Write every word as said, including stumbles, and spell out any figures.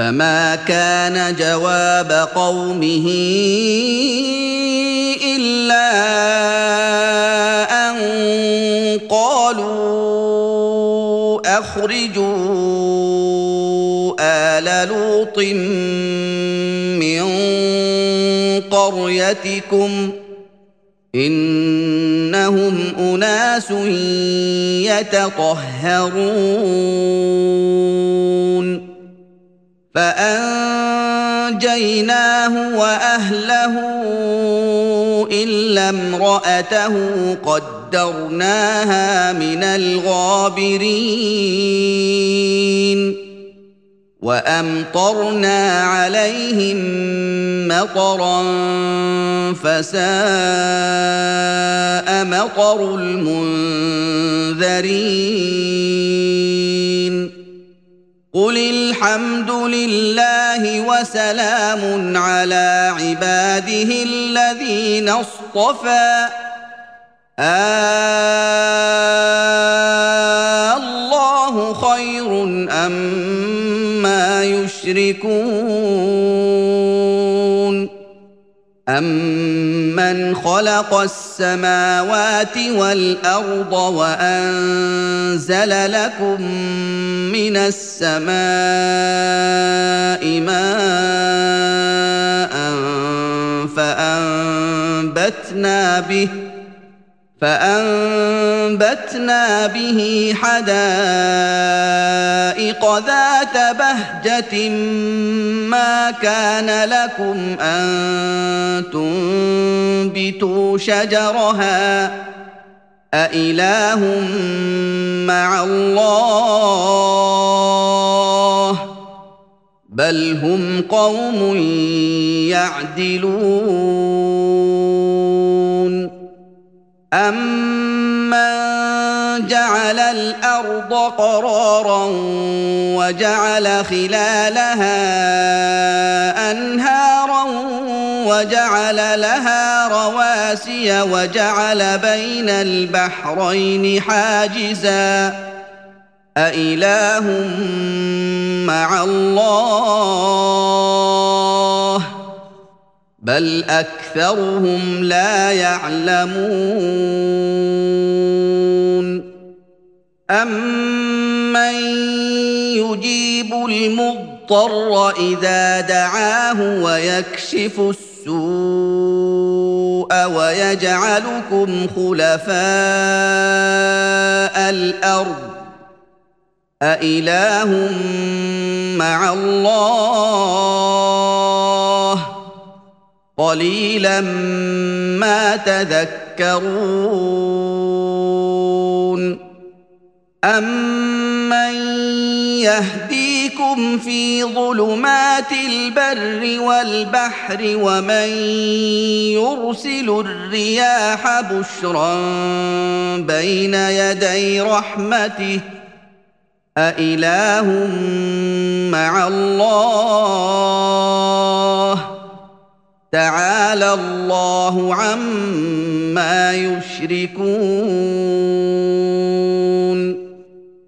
فما كان جواب قومه إلا أن قالوا أخرجوا آل لوط من قريتكم إنهم أناس يتطهرون فأنجيناه وأهله إلا امرأته قدرناها من الغابرين وأمطرنا عليهم مطرا فساء مطر المنذرين قل الحمد لله وسلام على عباده الذين اصطفى الله خير أما يشركون أَمَّنْ خَلَقَ السَّمَاوَاتِ وَالْأَرْضَ وَأَنزَلَ لَكُم مِّنَ السَّمَاءِ مَاءً فَأَنبَتْنَا بِهِ فأنبتنا به حدائق ذات بهجة ما كان لكم أن تنبتوا شجرها أإله مع الله بل هم قوم يعدلون أَمَّنْ جَعَلَ الْأَرْضَ قَرَارًا وَجَعَلَ خِلَالَهَا أَنْهَارًا وَجَعَلَ لَهَا رَوَاسِيَ وَجَعَلَ بَيْنَ الْبَحْرَيْنِ حَاجِزًا أَإِلَٰهٌ مَّعَ اللَّهِ بل أكثرهم لا يعلمون أَمَّن يجيب المضطر إذا دعاه ويكشف السوء ويجعلكم خلفاء الأرض أإله مع الله قليلا ما تذكرون أَمَّن يهديكم في ظلمات البر والبحر ومن يرسل الرياح بشرا بين يدي رحمته أإله مع الله تعالى الله عما يشركون